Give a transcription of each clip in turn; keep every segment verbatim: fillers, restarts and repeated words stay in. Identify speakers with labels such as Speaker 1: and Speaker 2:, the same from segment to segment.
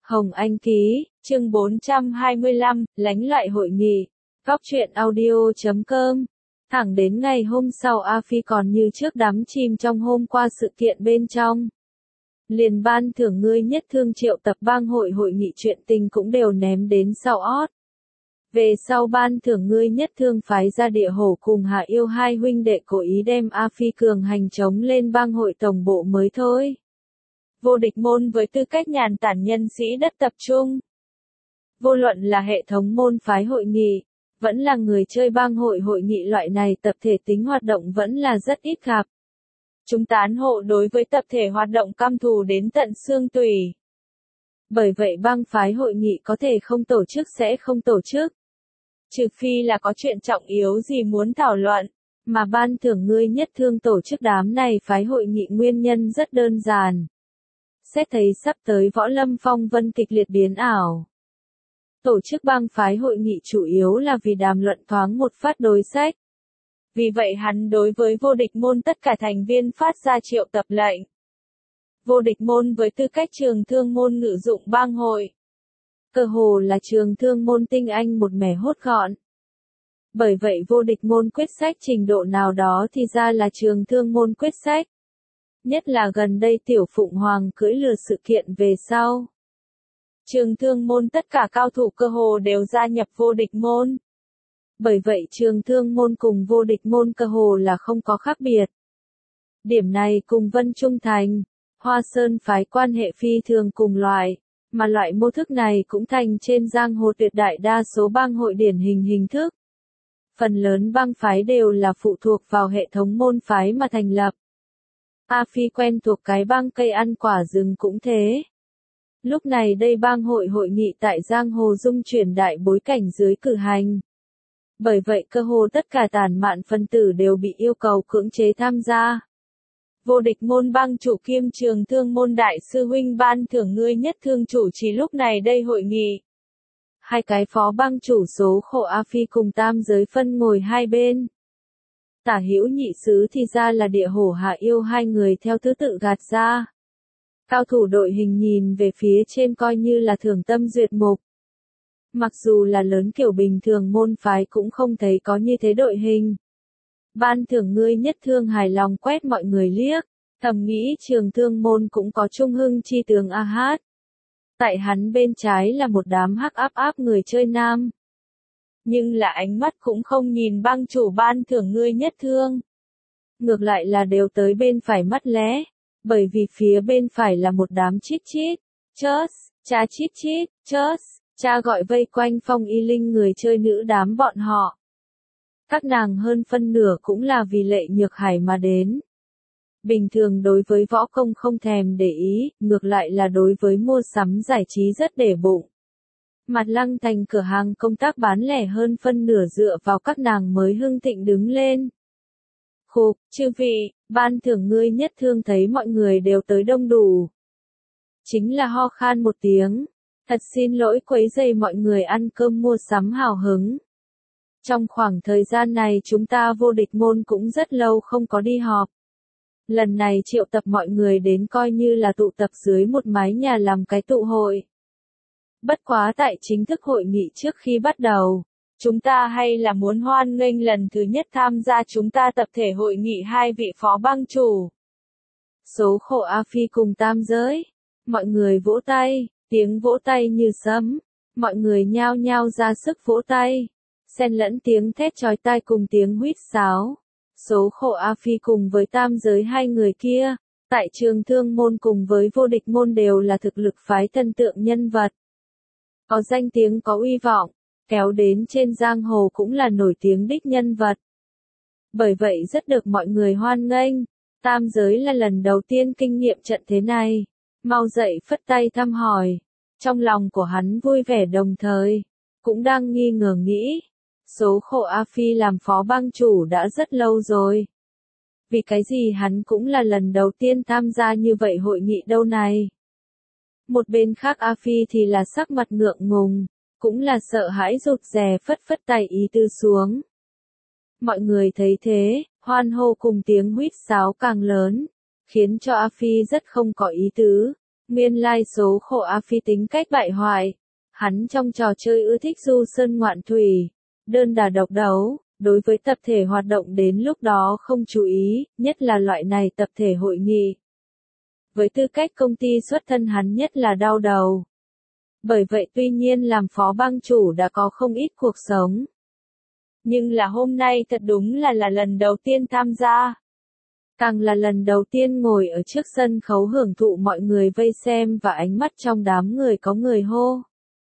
Speaker 1: Hồng Anh ký, chương bốn trăm hai mươi lăm, lánh loại hội nghị. Góc truyện audio chấm com. Thẳng đến ngày hôm sau A Phi còn như trước đắm chìm trong hôm qua sự kiện bên trong. Liền ban thưởng ngươi nhất thương triệu tập bang hội hội nghị chuyện tình cũng đều ném đến sau ót. Về sau ban thưởng ngươi nhất thương phái ra địa hổ cùng Hạ Yêu hai huynh đệ cố ý đem A Phi cường hành chống lên bang hội tổng bộ mới thôi. Vô địch môn với tư cách nhàn tản nhân sĩ đất tập trung. Vô luận là hệ thống môn phái hội nghị, vẫn là người chơi bang hội hội nghị loại này tập thể tính hoạt động vẫn là rất ít gặp. Chúng tán hộ đối với tập thể hoạt động căm thù đến tận xương tủy. Bởi vậy bang phái hội nghị có thể không tổ chức sẽ không tổ chức. Trừ phi là có chuyện trọng yếu gì muốn thảo luận, mà ban thưởng ngươi nhất thương tổ chức đám này phái hội nghị nguyên nhân rất đơn giản. Xét thấy sắp tới võ lâm phong vân kịch liệt biến ảo. Tổ chức bang phái hội nghị chủ yếu là vì đàm luận thoáng một phát đối sách. Vì vậy hắn đối với vô địch môn tất cả thành viên phát ra triệu tập lệnh. Vô địch môn với tư cách trường thương môn ngự dụng bang hội. Cơ hồ là trường thương môn tinh anh một mẻ hốt gọn. Bởi vậy vô địch môn quyết sách trình độ nào đó thì ra là trường thương môn quyết sách. Nhất là gần đây Tiểu Phụng Hoàng cưỡi lừa sự kiện về sau. Trường thương môn tất cả cao thủ cơ hồ đều gia nhập vô địch môn. Bởi vậy trường thương môn cùng vô địch môn cơ hồ là không có khác biệt. Điểm này cùng Vân Trung Thành, Hoa Sơn phái quan hệ phi thường cùng loại, mà loại mô thức này cũng thành trên giang hồ tuyệt đại đa số bang hội điển hình hình thức. Phần lớn bang phái đều là phụ thuộc vào hệ thống môn phái mà thành lập. A Phi quen thuộc cái bang cây ăn quả rừng cũng thế. Lúc này đây bang hội hội nghị tại giang hồ dung chuyển đại bối cảnh dưới cử hành. Bởi vậy cơ hồ tất cả tản mạn phân tử đều bị yêu cầu cưỡng chế tham gia. Vô địch môn bang chủ kiêm trường thương môn đại sư huynh ban thưởng ngươi nhất thương chủ trì lúc này đây hội nghị. Hai cái phó bang chủ số khổ A Phi cùng tam giới phân ngồi hai bên. Tả hữu nhị sứ thì ra là địa hổ Hạ Yêu hai người theo thứ tự gạt ra. Cao thủ đội hình nhìn về phía trên coi như là thường tâm duyệt mục. Mặc dù là lớn kiểu bình thường môn phái cũng không thấy có như thế đội hình. Ban thưởng ngươi nhất thương hài lòng quét mọi người liếc, thầm nghĩ trường thương môn cũng có trung hưng chi tướng A Hát. Tại hắn bên trái là một đám hắc áp áp người chơi nam. Nhưng là ánh mắt cũng không nhìn bang chủ ban thưởng ngươi nhất thương. Ngược lại là đều tới bên phải mắt lé, bởi vì phía bên phải là một đám chít chít, chớt, cha chít chít, chớt, cha gọi vây quanh Phong Y Linh người chơi nữ đám bọn họ. Các nàng hơn phân nửa cũng là vì Lệ Nhược Hải mà đến. Bình thường đối với võ công không thèm để ý, ngược lại là đối với mua sắm giải trí rất để bụng. Mặt Lăng Thành cửa hàng công tác bán lẻ hơn phân nửa dựa vào các nàng mới hưng thịnh đứng lên. Khục, chư vị, ban thưởng ngươi nhất thương thấy mọi người đều tới đông đủ. Chính là ho khan một tiếng. Thật xin lỗi quấy rầy mọi người ăn cơm mua sắm hào hứng. Trong khoảng thời gian này chúng ta vô địch môn cũng rất lâu không có đi họp. Lần này triệu tập mọi người đến coi như là tụ tập dưới một mái nhà làm cái tụ hội. Bất quá tại chính thức hội nghị trước khi bắt đầu, chúng ta hay là muốn hoan nghênh lần thứ nhất tham gia chúng ta tập thể hội nghị hai vị phó bang chủ. Số khổ A Phi cùng tam giới. Mọi người vỗ tay, tiếng vỗ tay như sấm. Mọi người nhao nhao ra sức vỗ tay. Xen lẫn tiếng thét chói tai cùng tiếng huýt sáo. Số khổ A Phi cùng với tam giới hai người kia, tại trường thương môn cùng với vô địch môn đều là thực lực phái thần tượng nhân vật. Có danh tiếng có uy vọng, kéo đến trên giang hồ cũng là nổi tiếng đích nhân vật. Bởi vậy rất được mọi người hoan nghênh, tam giới là lần đầu tiên kinh nghiệm trận thế này, mau dậy phất tay thăm hỏi. Trong lòng của hắn vui vẻ đồng thời, cũng đang nghi ngờ nghĩ. Số khổ A Phi làm phó bang chủ đã rất lâu rồi. Vì cái gì hắn cũng là lần đầu tiên tham gia như vậy hội nghị đâu này. Một bên khác A Phi thì là sắc mặt ngượng ngùng, cũng là sợ hãi rụt rè phất phất tay ý tư xuống. Mọi người thấy thế, hoan hô cùng tiếng huýt sáo càng lớn, khiến cho A Phi rất không có ý tứ, Nguyên lai số khổ A Phi tính cách bại hoại. Hắn trong trò chơi ưa thích du sơn ngoạn thủy, đơn đà độc đấu, đối với tập thể hoạt động đến lúc đó không chú ý, nhất là loại này tập thể hội nghị. Với tư cách công ty xuất thân hắn nhất là đau đầu. Bởi vậy tuy nhiên làm phó bang chủ đã có không ít cuộc sống. Nhưng là hôm nay thật đúng là là lần đầu tiên tham gia. Càng là lần đầu tiên ngồi ở trước sân khấu hưởng thụ mọi người vây xem và ánh mắt trong đám người có người hô.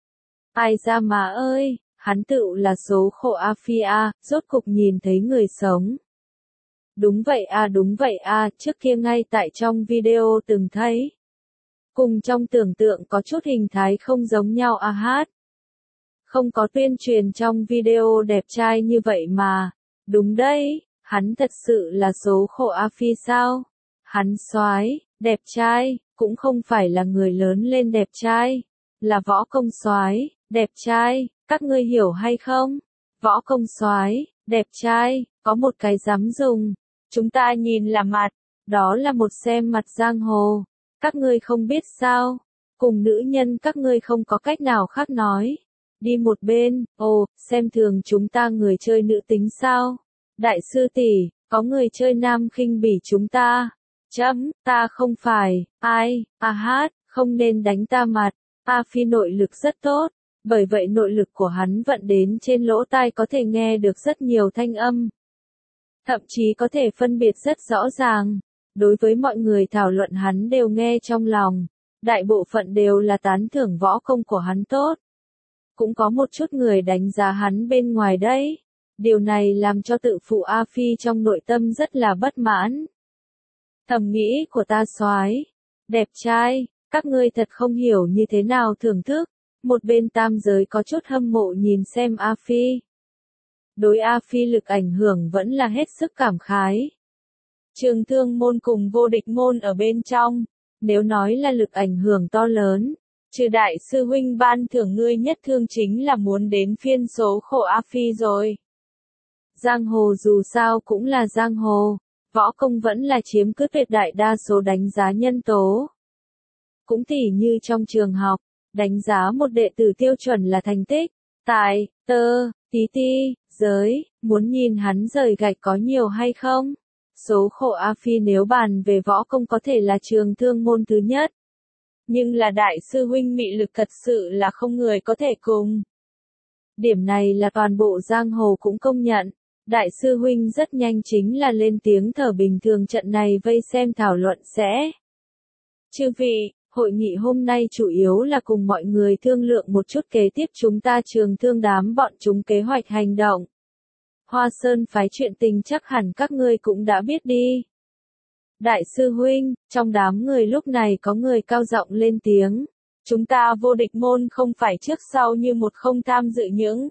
Speaker 1: Ai ra mà ơi, hắn tựu là số khổ A Phi a, rốt cục nhìn thấy người sống. Đúng vậy a đúng vậy a, trước kia ngay tại trong video từng thấy. Cùng trong tưởng tượng có chút hình thái không giống nhau a hát. Không có tuyên truyền trong video đẹp trai như vậy mà. Đúng đấy, hắn thật sự là số khổ A Phi sao? Hắn soái, đẹp trai, cũng không phải là người lớn lên đẹp trai, là võ công soái, đẹp trai, các ngươi hiểu hay không? Võ công soái, đẹp trai, có một cái dám dùng. Chúng ta nhìn là mặt, đó là một xem mặt giang hồ. Các ngươi không biết sao? Cùng nữ nhân các ngươi không có cách nào khác nói. Đi một bên, ồ, xem thường chúng ta người chơi nữ tính sao? Đại sư tỷ, có người chơi nam khinh bỉ chúng ta. Chấm, ta không phải, ai, a hát, không nên đánh ta mặt. A Phi nội lực rất tốt, bởi vậy nội lực của hắn vận đến trên lỗ tai có thể nghe được rất nhiều thanh âm. Thậm chí có thể phân biệt rất rõ ràng. Đối với mọi người thảo luận hắn đều nghe trong lòng. Đại bộ phận đều là tán thưởng võ công của hắn tốt. Cũng có một chút người đánh giá hắn bên ngoài đấy. Điều này làm cho tự phụ A Phi trong nội tâm rất là bất mãn. Thầm nghĩ của ta soái, đẹp trai, các ngươi thật không hiểu như thế nào thưởng thức. Một bên tam giới có chút hâm mộ nhìn xem A Phi. Đối A Phi lực ảnh hưởng vẫn là hết sức cảm khái. Trường thương môn cùng vô địch môn ở bên trong, nếu nói là lực ảnh hưởng to lớn, trừ đại sư huynh ban thưởng ngươi nhất thương chính là muốn đến phiên số khổ A Phi rồi. Giang hồ dù sao cũng là giang hồ, võ công vẫn là chiếm cứ tuyệt đại đa số đánh giá nhân tố. Cũng tỉ như trong trường học, đánh giá một đệ tử tiêu chuẩn là thành tích, tài, tơ, tí ti, giới, muốn nhìn hắn rời gạch có nhiều hay không? Số khổ A Phi nếu bàn về võ công có thể là trường thương môn thứ nhất. Nhưng là đại sư huynh mị lực thật sự là không người có thể cùng. Điểm này là toàn bộ giang hồ cũng công nhận. Đại sư huynh rất nhanh chính là lên tiếng thở bình thường trận này vây xem thảo luận sẽ. Chư vị, hội nghị hôm nay chủ yếu là cùng mọi người thương lượng một chút kế tiếp chúng ta trường thương đám bọn chúng kế hoạch hành động. Hoa Sơn phái chuyện tình chắc hẳn các ngươi cũng đã biết đi. Đại sư huynh, trong đám người lúc này có người cao giọng lên tiếng. Chúng ta vô địch môn không phải trước sau như một không tham dự những.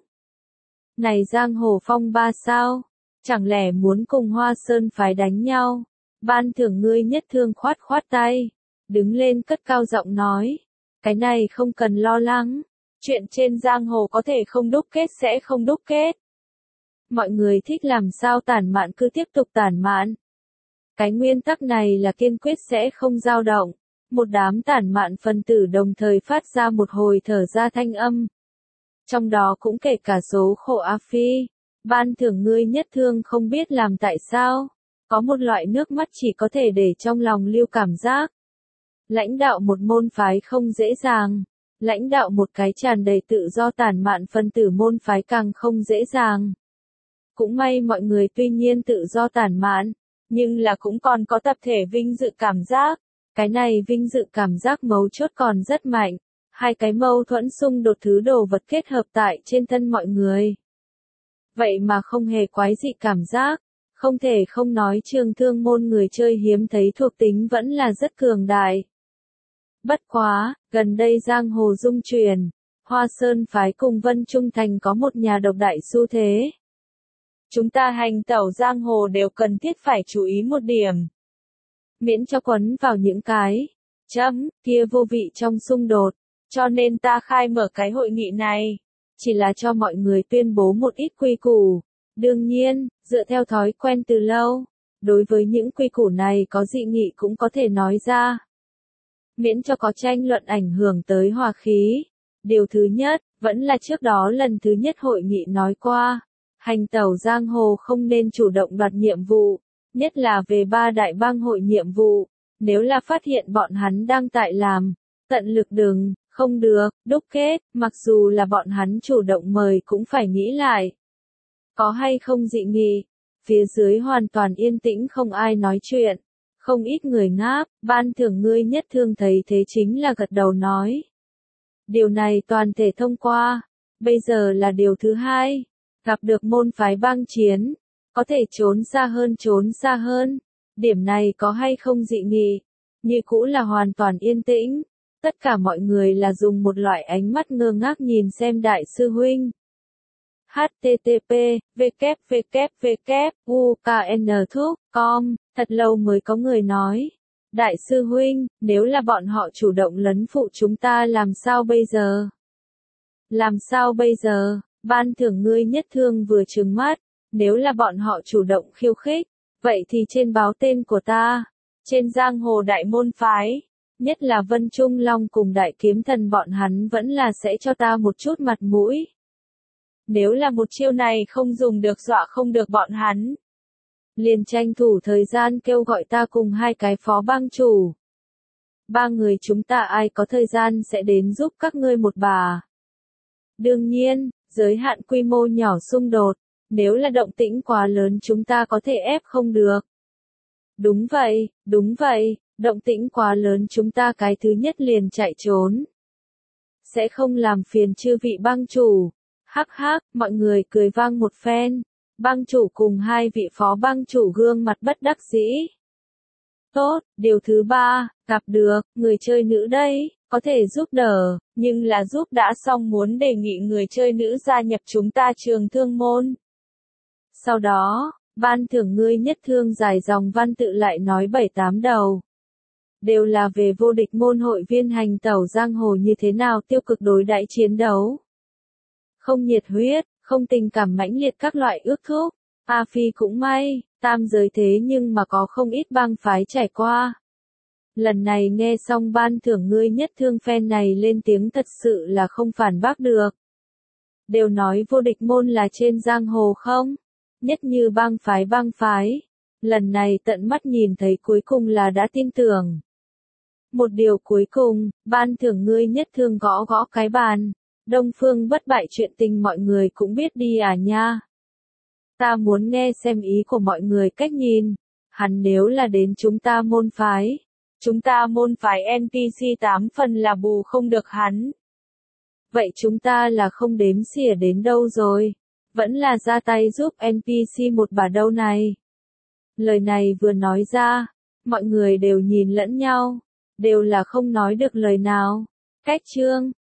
Speaker 1: Này giang hồ phong ba sao? Chẳng lẽ muốn cùng Hoa Sơn phái đánh nhau? Ban thưởng ngươi nhất thương khoát khoát tay. Đứng lên cất cao giọng nói. Cái này không cần lo lắng. Chuyện trên giang hồ có thể không đúc kết sẽ không đúc kết. Mọi người thích làm sao tản mạn cứ tiếp tục tản mạn. Cái nguyên tắc này là kiên quyết sẽ không dao động. Một đám tản mạn phân tử đồng thời phát ra một hồi thở ra thanh âm. Trong đó cũng kể cả số khổ A Phi. Ban thưởng ngươi nhất thương không biết làm tại sao. Có một loại nước mắt chỉ có thể để trong lòng lưu cảm giác. Lãnh đạo một môn phái không dễ dàng. Lãnh đạo một cái tràn đầy tự do tản mạn phân tử môn phái càng không dễ dàng. Cũng may mọi người tuy nhiên tự do tản mạn, nhưng là cũng còn có tập thể vinh dự cảm giác. Cái này vinh dự cảm giác mấu chốt còn rất mạnh. Hai cái mâu thuẫn xung đột thứ đồ vật kết hợp tại trên thân mọi người. Vậy mà không hề quái dị cảm giác. Không thể không nói trường thương môn người chơi hiếm thấy thuộc tính vẫn là rất cường đại. Bất quá, gần đây giang hồ dung truyền. Hoa Sơn phái cùng Vân Trung Thành có một nhà độc đại xu thế. Chúng ta hành tẩu giang hồ đều cần thiết phải chú ý một điểm. Miễn cho quấn vào những cái chấm kia vô vị trong xung đột. Cho nên ta khai mở cái hội nghị này. Chỉ là cho mọi người tuyên bố một ít quy củ. Đương nhiên, dựa theo thói quen từ lâu. Đối với những quy củ này có dị nghị cũng có thể nói ra. miễn cho có tranh luận ảnh hưởng tới hòa khí. Điều thứ nhất, vẫn là trước đó lần thứ nhất hội nghị nói qua, hành tẩu giang hồ không nên chủ động đoạt nhiệm vụ, nhất là về ba đại bang hội nhiệm vụ, nếu là phát hiện bọn hắn đang tại làm, tận lực đừng, không được, đúc kết, mặc dù là bọn hắn chủ động mời cũng phải nghĩ lại. Có hay không dị nghị, phía dưới hoàn toàn yên tĩnh không ai nói chuyện, không ít người ngáp, ban thưởng ngươi nhất thương thấy thế chính là gật đầu nói. Điều này toàn thể thông qua, bây giờ là điều thứ hai, gặp được môn phái bang chiến, có thể trốn xa hơn trốn xa hơn, điểm này có hay không dị nghị, như cũ là hoàn toàn yên tĩnh, tất cả mọi người là dùng một loại ánh mắt ngơ ngác nhìn xem đại sư huynh. H T T P, W W W, U K N Thúc, com, thật lâu mới có người nói. Đại sư huynh, nếu là bọn họ chủ động lấn phụ chúng ta làm sao bây giờ? Làm sao bây giờ? Ban thưởng ngươi nhất thương vừa trừng mắt, nếu là bọn họ chủ động khiêu khích, vậy thì trên báo tên của ta, trên giang hồ đại môn phái, nhất là Vân Trung Long cùng đại kiếm thần bọn hắn vẫn là sẽ cho ta một chút mặt mũi. Nếu là một chiêu này không dùng được dọa không được bọn hắn, liền tranh thủ thời gian kêu gọi ta cùng hai cái phó bang chủ. Ba người chúng ta ai có thời gian sẽ đến giúp các ngươi một bà. Đương nhiên, giới hạn quy mô nhỏ xung đột, nếu là động tĩnh quá lớn chúng ta có thể ép không được. Đúng vậy, đúng vậy, động tĩnh quá lớn chúng ta cái thứ nhất liền chạy trốn. Sẽ không làm phiền chư vị bang chủ. Hắc hắc, mọi người cười vang một phen. Bang chủ cùng hai vị phó bang chủ gương mặt bất đắc dĩ. Tốt, điều thứ ba, gặp được, người chơi nữ đây, có thể giúp đỡ, nhưng là giúp đã xong muốn đề nghị người chơi nữ gia nhập chúng ta trường thương môn. Sau đó, ban thưởng ngươi nhất thương dài dòng văn tự lại nói bảy tám đầu. Đều là về vô địch môn hội viên hành tẩu giang hồ như thế nào tiêu cực đối đãi chiến đấu. Không nhiệt huyết, không tình cảm mãnh liệt các loại ước thúc. A Phi cũng may, tam giới thế nhưng mà có không ít bang phái trải qua. Lần này nghe xong ban thưởng ngươi nhất thương phen này lên tiếng thật sự là không phản bác được. Đều nói vô địch môn là trên giang hồ không? Nhất như bang phái bang phái. Lần này tận mắt nhìn thấy cuối cùng là đã tin tưởng. Một điều cuối cùng, ban thưởng ngươi nhất thương gõ gõ cái bàn. Đông Phương bất bại chuyện tình mọi người cũng biết đi à nha. Ta muốn nghe xem ý của mọi người cách nhìn. Hắn nếu là đến chúng ta môn phái. Chúng ta môn phái N P C tám phần là bù không được hắn. Vậy chúng ta là không đếm xỉa đến đâu rồi. Vẫn là ra tay giúp N P C một bà đâu này. Lời này vừa nói ra. Mọi người đều nhìn lẫn nhau. Đều là không nói được lời nào. Cách chương.